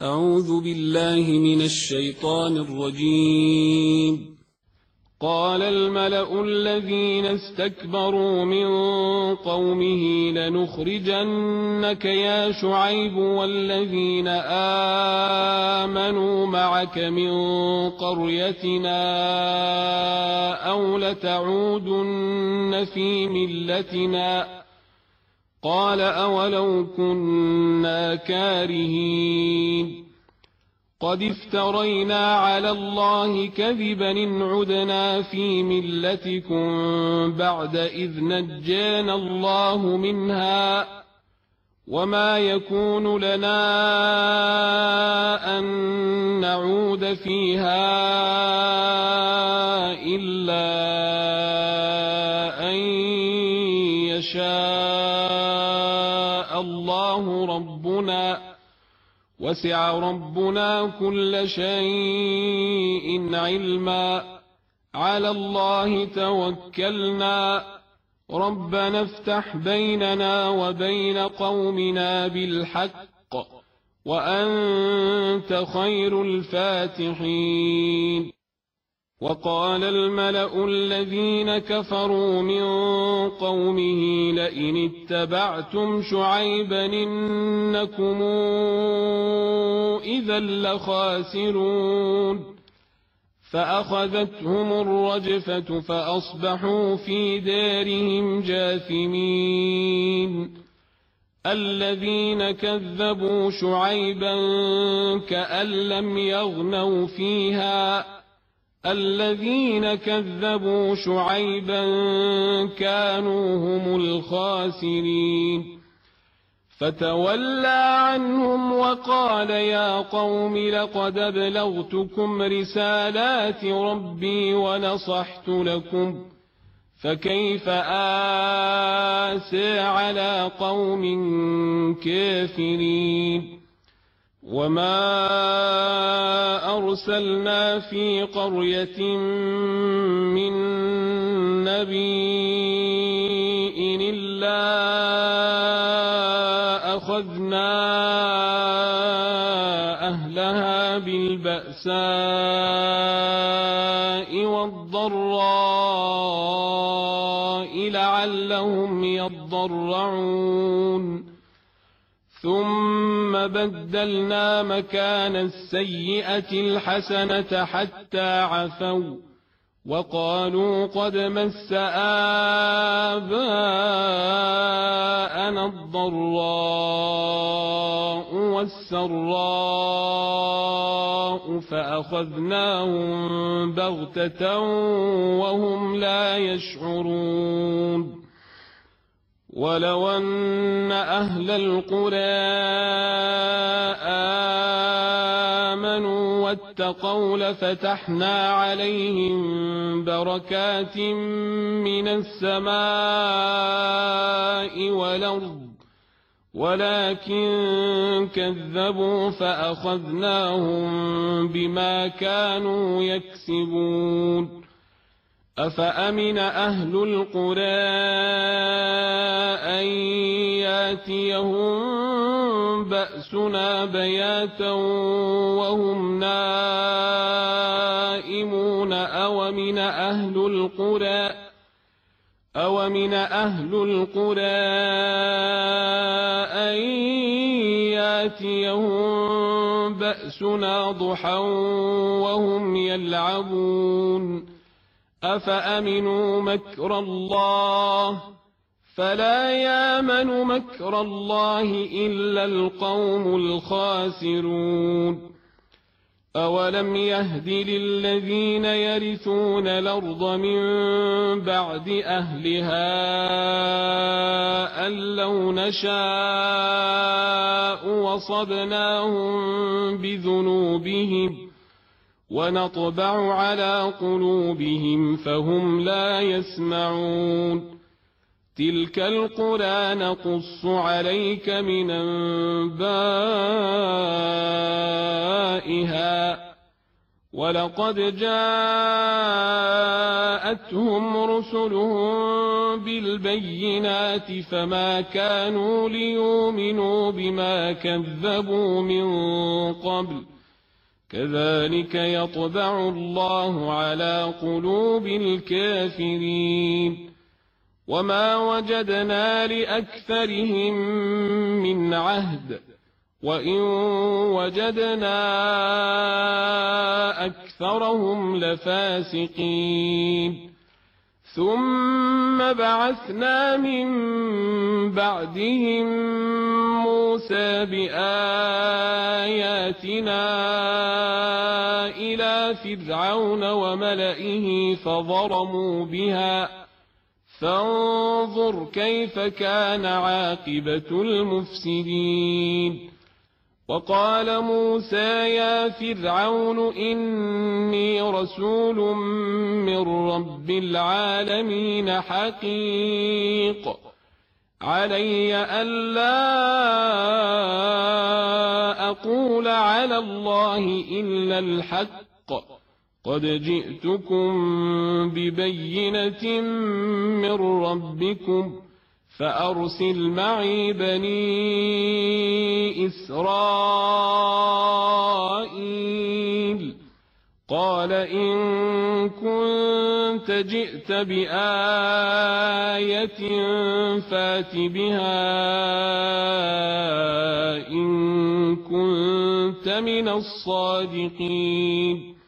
أعوذ بالله من الشيطان الرجيم. قال الملأ الذين استكبروا من قومه لنخرجنك يا شعيب والذين آمنوا معك من قريتنا أو لتعودن في ملتنا قال أولو كنا كارهين قد افترينا على الله كذبا إن عدنا في ملتكم بعد إذ نجانا الله منها وما يكون لنا أن نعود فيها إلا أن يشاء الله ربنا وسع ربنا كل شيء علما على الله توكلنا ربنا افتح بيننا وبين قومنا بالحق وأنت خير الفاتحين. وقال الملأ الذين كفروا من قومه لئن اتبعتم شعيبا إنكم إذا لخاسرون فأخذتهم الرجفة فأصبحوا في دارهم جاثمين. الذين كذبوا شعيبا كأن لم يغنوا فيها الذين كذبوا شعيبا كانوا هم الخاسرين. فتولى عنهم وقال يا قوم لقد أبلغتكم رسالات ربي ونصحت لكم فكيف آسى على قوم كافرين. وما أرسلنا في قرية من نبي إلا أخذنا أهلها بالبأساء والضراء لعلهم يضرعون ثم بدلنا مكان السيئة الحسنة حتى عفوا وقالوا قد مس آباءنا الضراء والسراء فأخذناهم بغتة وهم لا يشعرون. ولو أن أهل القرى آمنوا واتقوا لفتحنا عليهم بركات من السماء والأرض ولكن كذبوا فأخذناهم بما كانوا يكسبون. أفأمن أهل القرى أن ياتيهم بأسنا بياتا وهم نائمون أومن أهل القرى أن ياتيهم بأسنا ضحى وهم يلعبون. أفأمنوا مكر الله فلا يامن مكر الله إلا القوم الخاسرون. أولم يهد للذين يرثون الأرض من بعد أهلها أن لو نشاء وصبناهم بذنوبهم ونطبع على قلوبهم فهم لا يسمعون. تلك القرى نقص عليك من أنبائها ولقد جاءتهم رسلهم بالبينات فما كانوا ليؤمنوا بما كذبوا من قبل كذلك يطبع الله على قلوب الكافرين وما وجدنا لأكثرهم من عهد وإن وجدنا أكثرهم لفاسقين ثم بعثنا من بعدهم موسى بآياتنا إلى فرعون وملئه فظلموا بها فانظر كيف كان عاقبة المفسدين وقال موسى يا فرعون إني رسول من رب العالمين حقيق علي ألا أقول على الله إلا الحق قد جئتكم ببينة من ربكم فأرسل معي بني إسرائيل قال إن كنت جئت بآية فات بها إن كنت من الصادقين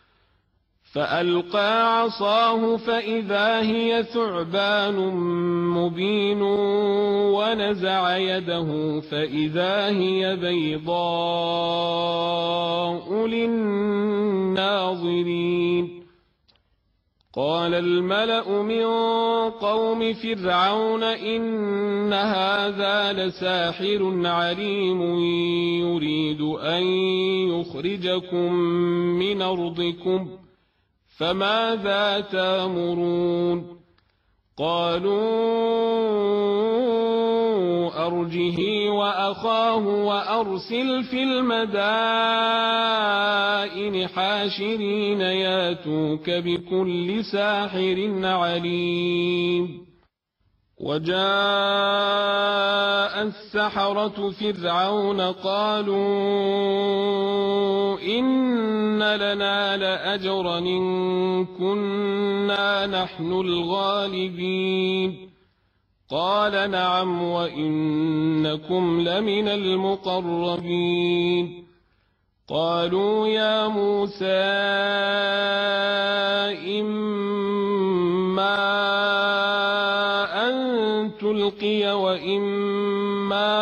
فألقى عصاه فإذا هي ثعبان مبين ونزع يده فإذا هي بيضاء للناظرين قال الملأ من قوم فرعون إن هذا لساحر عليم يريد أن يخرجكم من أرضكم فماذا تأمرون قالوا أرجه وأخاه وأرسل في المدائن حاشرين ياتوك بكل ساحر عليم وجاء السحرة فرعون قالوا إن لنا لأجرا إن كنا نحن الغالبين قال نعم وإنكم لمن المقربين قالوا يا موسى إما أن تلقي وإما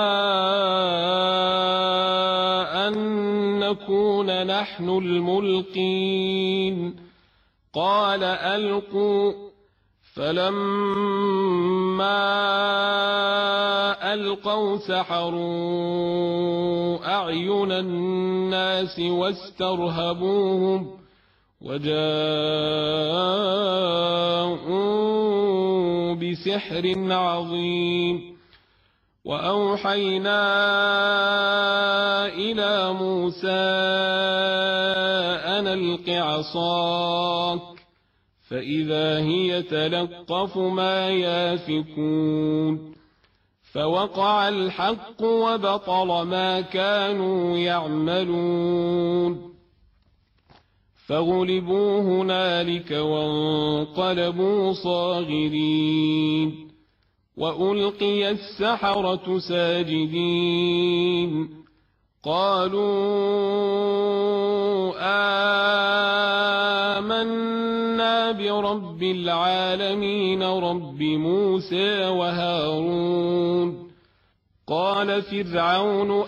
أن نكون نحن الملقين قال ألقوا فلما ألقوا سحروا أعين الناس واسترهبوهم وجاءوا بسحر عظيم وأوحينا إلى موسى أن ألق عصاك فإذا هي تلقف ما يافكون فوقع الحق وبطل ما كانوا يعملون فغلبوا هنالك وانقلبوا صاغرين وألقي السحرة ساجدين قالوا آمنا برب العالمين رب موسى وهارون قال فرعون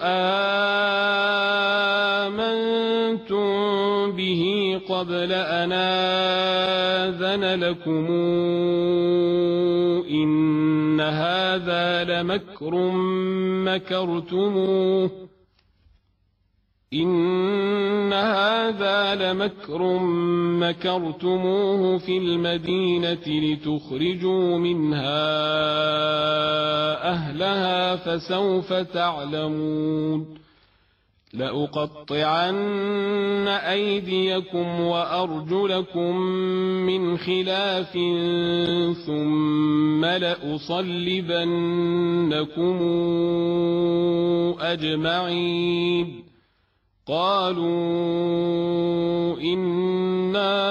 آمنتم به قبل أن آذن لكم إن هذا لمكر مكرتموه في المدينة لتخرجوا منها أهلها فسوف تعلمون لأقطعن أيديكم وأرجلكم من خلاف ثم لأصلبنكم أجمعين. قالوا إنا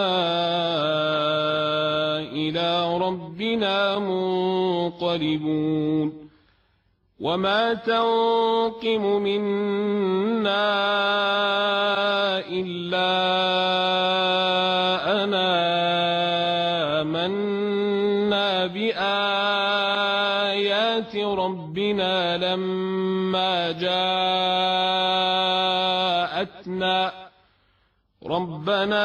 إلى ربنا منقلبون. وما تنقم منا إلا أن آمنا بآيات ربنا لما جاءتنا ربنا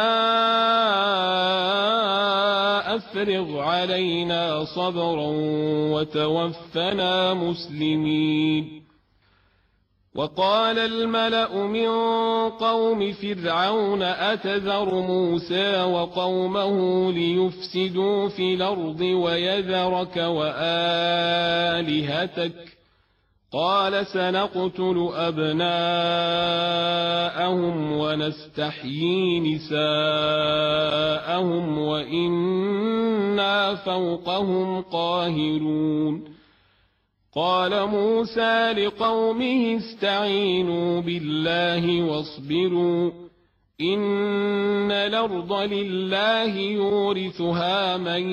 أفرغ علينا صبرا وتوفنا مسلمين. وقال الملأ من قوم فرعون أتذر موسى وقومه ليفسدوا في الأرض ويذرك وآلهتك قال سنقتل أبناءهم ونستحيي نساءهم وإنا فوقهم قاهرون. قال موسى لقومه استعينوا بالله واصبروا إن الأرض لله يورثها من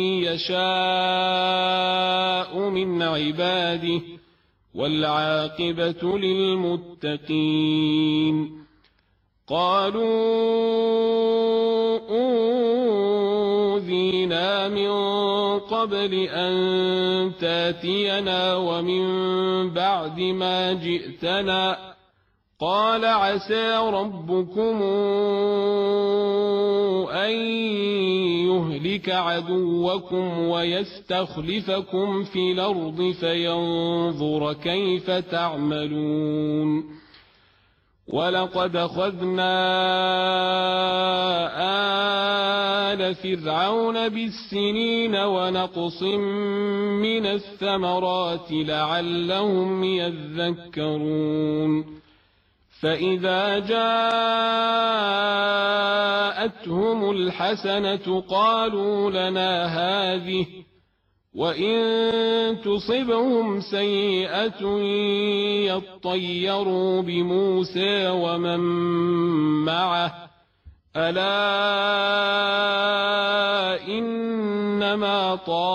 يشاء من عباده والعاقبة للمتقين. قالوا أوذينا من قبل أن تاتينا ومن بعد ما جئتنا قال عسى ربكم أن يهلك عدوكم ويستخلفكم في الأرض فينظر كيف تعملون. ولقد أخذنا آل فرعون بالسنين ونقص من الثمرات لعلهم يذكرون. فإذا جاءتهم الحسنة قالوا لنا هذه وإن تصبهم سيئة يطيروا بموسى ومن معه ألا إنما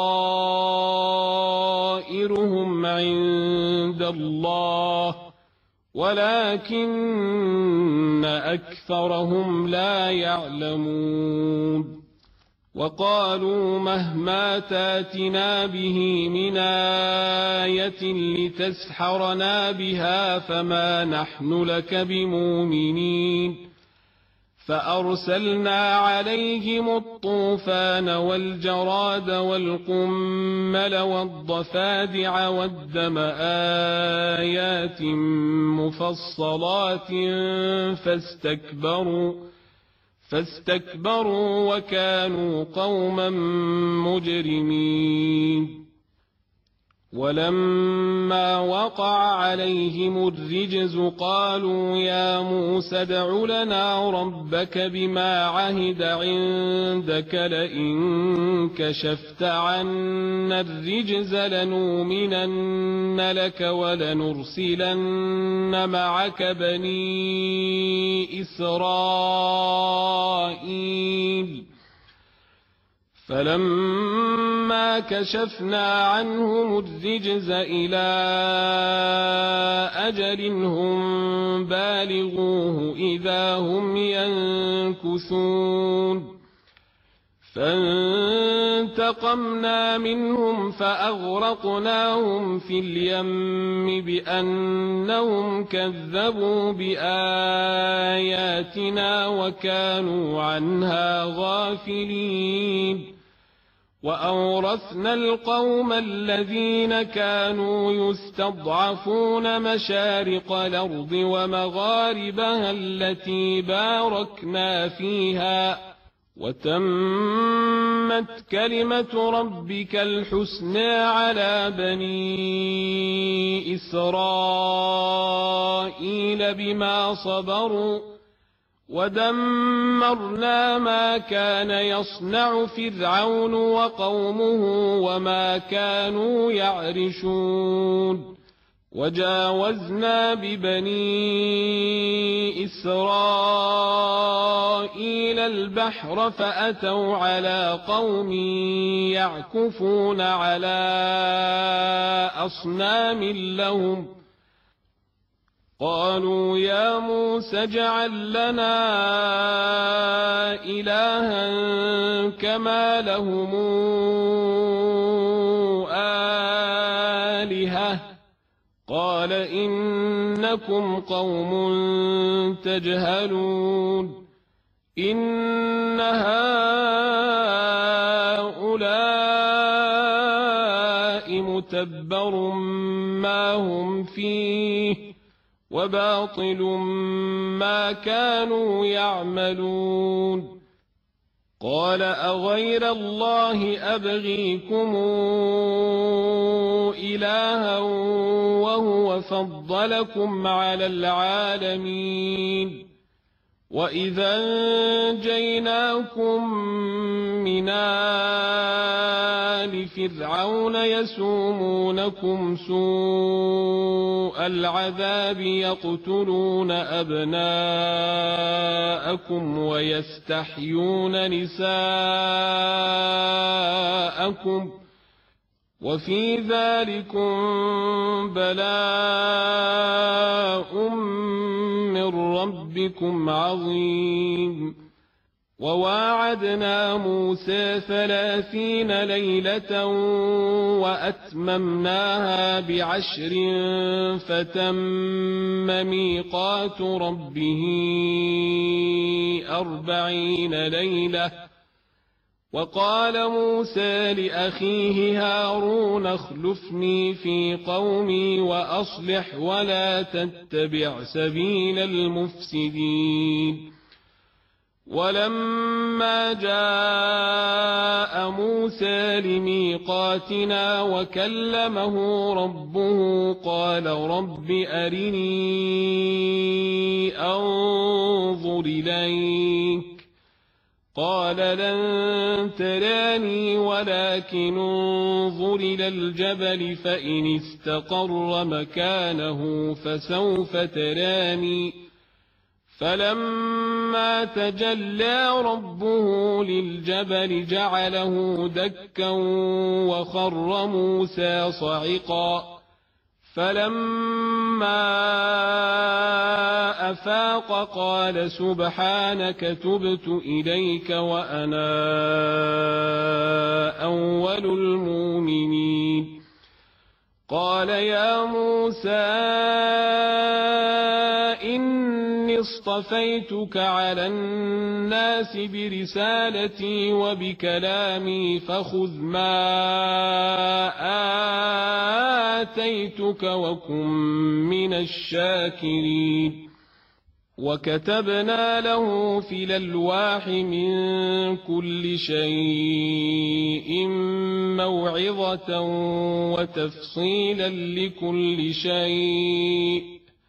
طائرهم عند الله ولكن أكثرهم لا يعلمون. وقالوا مهما تاتنا به من آية لتسحرنا بها فما نحن لك بمؤمنين. فأرسلنا عليهم الطوفان والجراد والقمل والضفادع والدم آيات مفصلات فاستكبروا وكانوا قوما مجرمين. ولما وقع عليهم الرجز قالوا يا موسى ادع لنا ربك بما عهد عندك لئن كشفت عنا الرجز لنؤمنن لك ولنرسلن معك بني إسرائيل. فلما كشفنا عنهم الرجز إلى أجل هم بالغوه إذا هم ينكثون. فانتقمنا منهم فأغرقناهم في اليم بأنهم كذبوا بآياتنا وكانوا عنها غافلين. وأورثنا القوم الذين كانوا يستضعفون مشارق الأرض ومغاربها التي باركنا فيها وتمت كلمة ربك الحسنى على بني إسرائيل بما صبروا ودمرنا ما كان يصنع فرعون وقومه وما كانوا يعرشون وجاوزنا ببني إسرائيل البحر فأتوا على قوم يعكفون على أصنام لهم قالوا يا موسى اجعل لنا إلها كما لهم آلهة قال إنكم قوم تجهلون إن هؤلاء متبر ما هم فيه وباطل ما كانوا يعملون قال أغير الله أبغيكم إلها وهو فضلكم على العالمين وإذا أنجيناكم من آل فرعون يسومونكم سوء العذاب يقتلون أبناءكم ويستحيون نساءكم وفي ذلكم بلاء من ربكم عظيم وواعدنا موسى 30 ليلة وأتممناها ب10 فتم ميقات ربه 40 ليلة وقال موسى لأخيه هارون اخلفني في قومي وأصلح ولا تتبع سبيل المفسدين ولما جاء موسى لميقاتنا وكلمه ربه قال رب أرني أنظر إليك قال لن تراني ولكن انظر إلى الجبل فإن استقر مكانه فسوف تراني فلما تجلى ربه للجبل جعله دكا وخر موسى صعقا فلما أفاق قال سبحانك تبت إليك وأنا أول المؤمنين قال يا موسى إني اصطفيتك على الناس برسالتي وبكلامي فخذ ما آتيتك وكن من الشاكرين وكتبنا له في الألواح من كل شيء موعظة وتفصيلا لكل شيء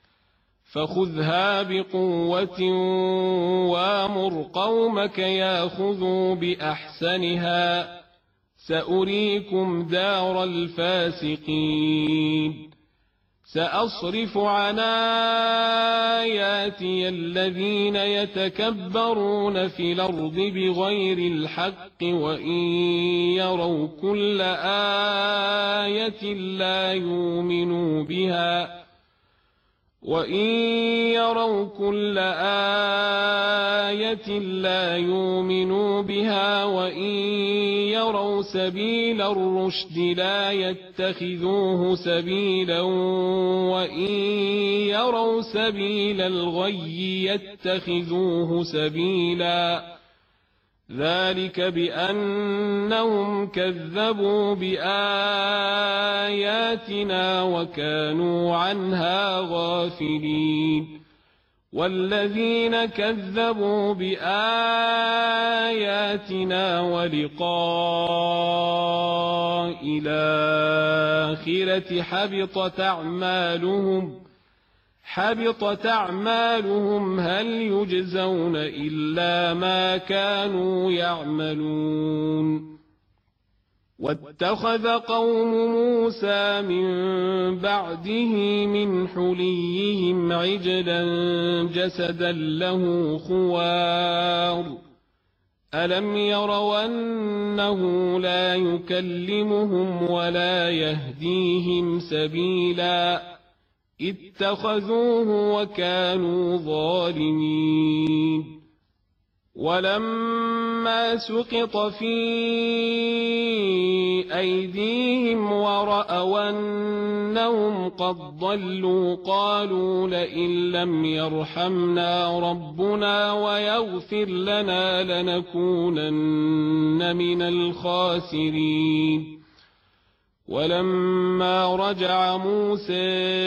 فخذها بقوة وامر قومك ياخذوا بأحسنها سأريكم دار الفاسقين سأصرف عن آياتي الذين يتكبرون في الأرض بغير الحق وإن يروا كل آية لا يؤمنوا بها وإن يروا كل آية لا يؤمنوا بها وإن يروا سبيل الرشد لا يتخذوه سبيلا وإن يروا سبيل الغي يتخذوه سبيلا ذلك بأنهم كذبوا بآياتنا وكانوا عنها غافلين والذين كذبوا بآياتنا ولقاء الآخرة حبطت أعمالهم هل يجزون إلا ما كانوا يعملون واتخذ قوم موسى من بعده من حليهم عجلا جسدا له خوار ألم يروا أنه لا يكلمهم ولا يهديهم سبيلا اتخذوه وكانوا ظالمين ولما سقط في أيديهم ورأوا أنهم قد ضلوا قالوا لئن لم يرحمنا ربنا ويغفر لنا لنكونن من الخاسرين ولما رجع موسى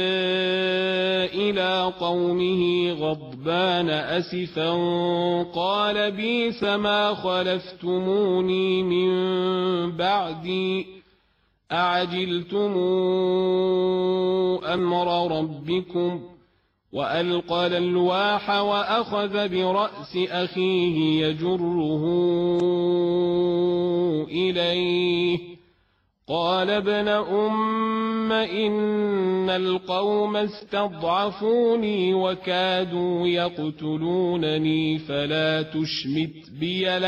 إلى قومه غضبان أسفا قال بئس ما خلفتموني من بعدي أعجلتم أمر ربكم وألقى الألواح وأخذ برأس أخيه يجره إليه قال ابن أم إن القوم استضعفوني وكادوا يقتلونني فلا تشمت بي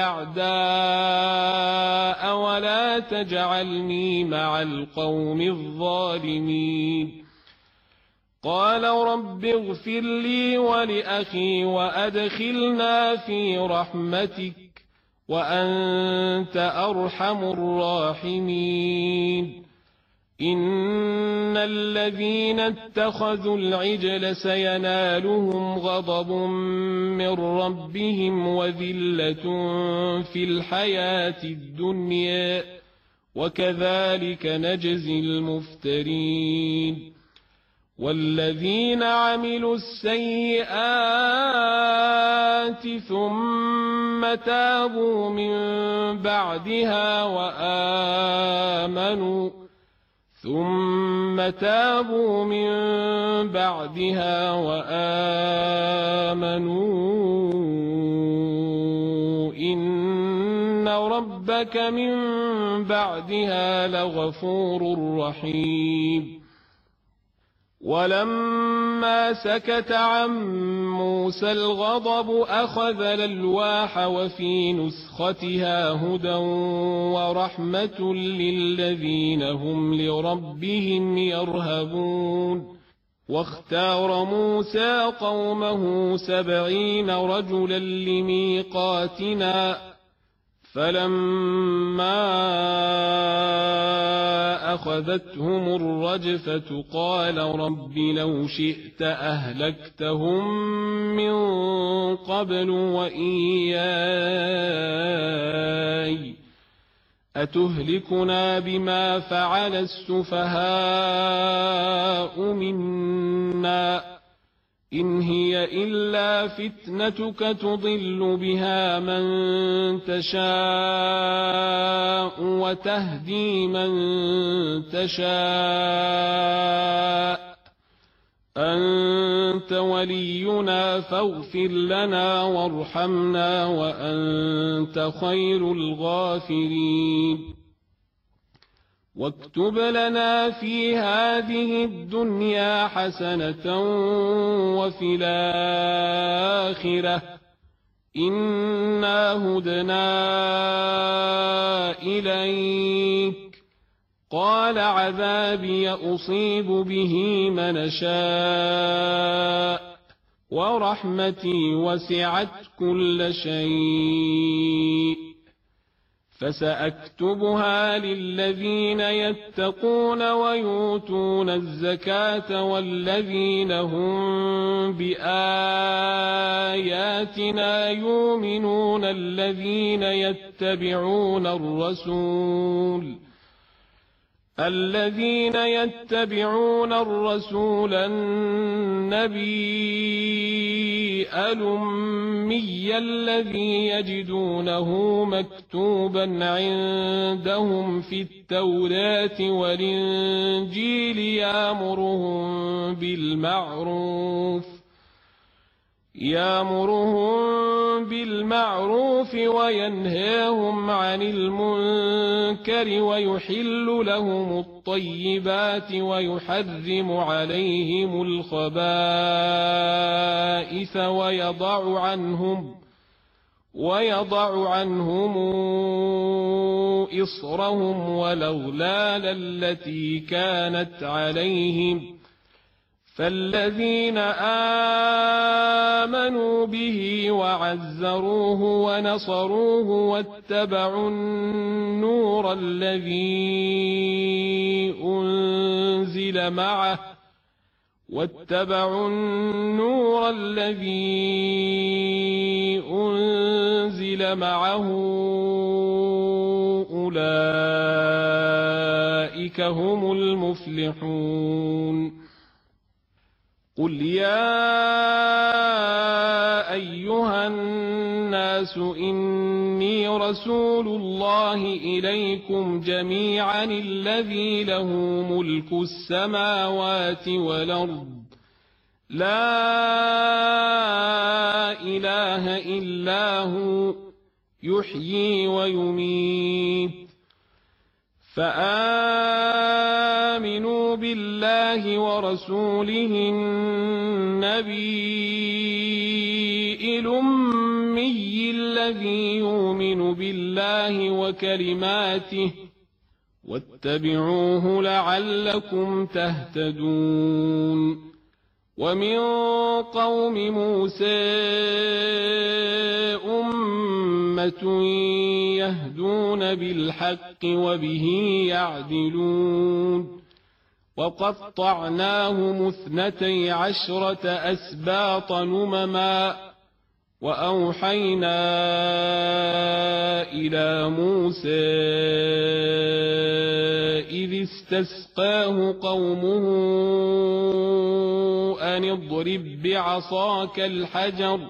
الأعداء ولا تجعلني مع القوم الظالمين قال رب اغفر لي ولأخي وأدخلنا في رحمتك وأنت أرحم الراحمين إن الذين اتخذوا العجل سينالهم غضب من ربهم وذلة في الحياة الدنيا وكذلك نجزي المفترين والذين عملوا السيئات ثم تابوا من بعدها وآمنوا إن ربك من بعدها لغفور رحيم ولما سكت عن موسى الغضب أخذ الألواح وفي نسختها هدى ورحمة للذين هم لربهم يرهبون واختار موسى قومه 70 رجلا لميقاتنا فلما أخذتهم الرجفة قال رب لو شئت أهلكتهم من قبل وإياي أتهلكنا بما فعل السفهاء منا إن هي إلا فتنتك تضل بها من تشاء وتهدي من تشاء أنت ولينا فاغفر لنا وارحمنا وأنت خير الغافرين واكتب لنا في هذه الدنيا حسنة وفي الآخرة إنا هدنا إليك قال عذابي أصيب به من شاء ورحمتي وسعت كل شيء فسأكتبها للذين يتقون ويؤتون الزكاة والذين هم بآياتنا يؤمنون الذين يتبعون الرسول النبي الأمي الذي يجدونه مكتوبا عندهم في التوراة والإنجيل يأمرهم بالمعروف وينهاهم عن المنكر ويحل لهم الطيبات ويحرم عليهم الخبائث ويضع عنهم إصرهم والأغلال التي كانت عليهم فالذين آمنوا به وعزروه ونصروه واتبعوا النور الذي أنزل معه أولئك هم المفلحون قل يا أيها الناس إني رسول الله إليكم جميعا الذي له ملك السماوات والأرض لا إله إلا هو يحيي ويميت فآمنوا بالله ورسوله النبي الأمي الذي يؤمن بالله وكلماته واتبعوه لعلكم تهتدون ومن قوم موسى أمة يهدون بالحق وبه يعدلون وقطعناهم 12 أسباط نمما وأوحينا إلى موسى إذ استسقاه قومه أن اضرب بعصاك الحجر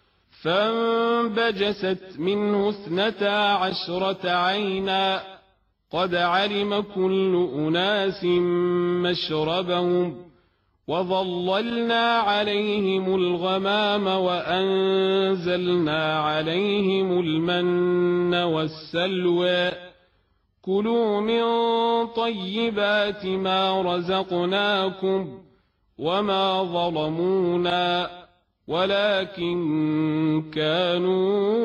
فانبجست منه 12 عينا قد علم كل أناس مشربهم وظللنا عليهم الغمام وأنزلنا عليهم المن والسلوى كلوا من طيبات ما رزقناكم وما ظلمونا ولكن كانوا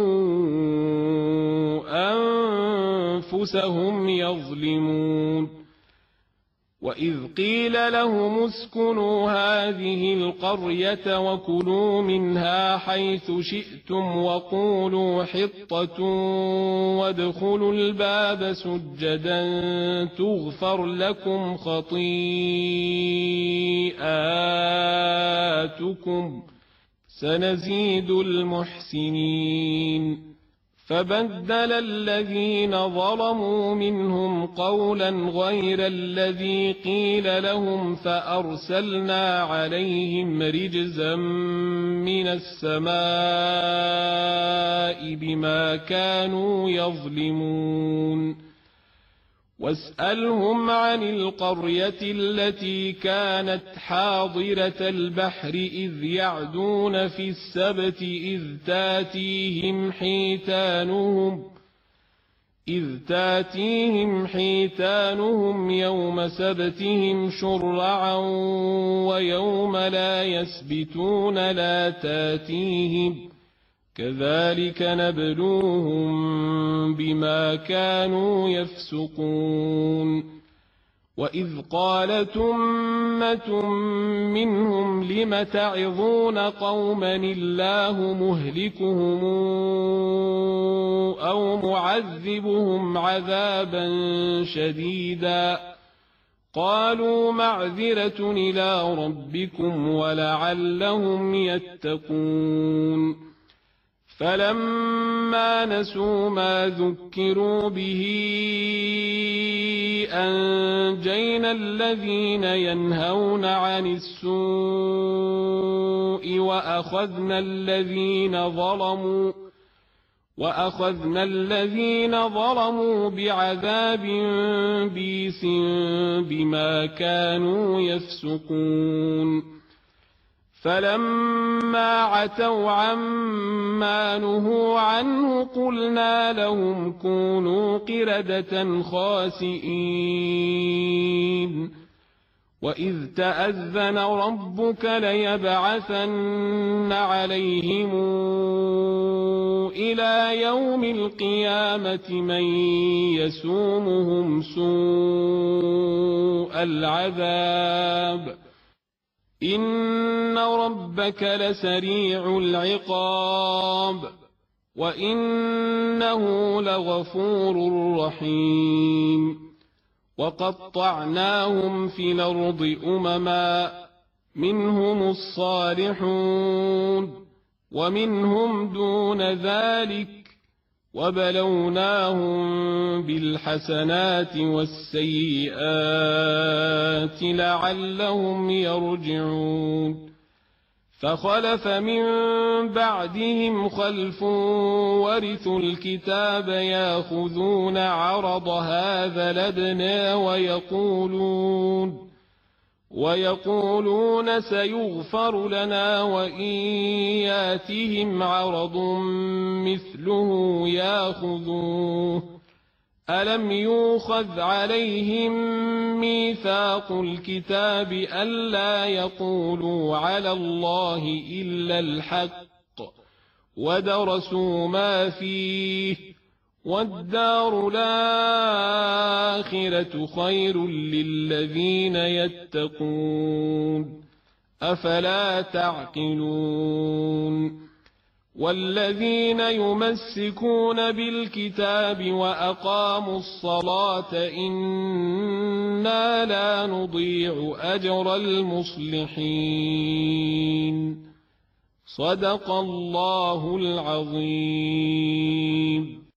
أنفسهم يظلمون وإذ قيل لهم اسكنوا هذه القرية وكلوا منها حيث شئتم وقولوا حطة وادخلوا الباب سجدا تغفر لكم خطيئاتكم سنزيد المحسنين فبدل الذين ظلموا منهم قولا غير الذي قيل لهم فأرسلنا عليهم رجزا من السماء بما كانوا يظلمون واسألهم عن القرية التي كانت حاضرة البحر إذ يعدون في السبت إذ تاتيهم حيتانهم يوم سبتهم شرعا ويوم لا يسبتون لا تاتيهم كذلك نبلوهم بما كانوا يفسقون وإذ قالت أمة منهم لم تعظون قوما الله مهلكهم أو معذبهم عذابا شديدا قالوا معذرة إلى ربكم ولعلهم يتقون فلما نسوا ما ذكروا به أنجينا الذين ينهون عن السوء وأخذنا الذين ظلموا بعذاب بئيس بما كانوا يفسقون فلما عتوا عما نهوا عنه قلنا لهم كونوا قردة خاسئين وإذ تأذن ربك ليبعثن عليهم إلى يوم القيامة من يسومهم سوء العذاب إن ربك لسريع العقاب وإنه لغفور رحيم وقطعناهم في الأرض أمما منهم الصالحون ومنهم دون ذلك وبلوناهم بالحسنات والسيئات لعلهم يرجعون فخلف من بعدهم خلف ورثوا الكتاب ياخذون عرض هذا الأدنى ويقولون سيغفر لنا وإن ياتهم عرض مثله ياخذوه ألم يؤخذ عليهم ميثاق الكتاب ألا يقولوا على الله إلا الحق ودرسوا ما فيه والدار الآخرة خير للذين يتقون أفلا تعقلون والذين يمسكون بالكتاب وأقاموا الصلاة إنا لا نضيع أجر المصلحين صدق الله العظيم.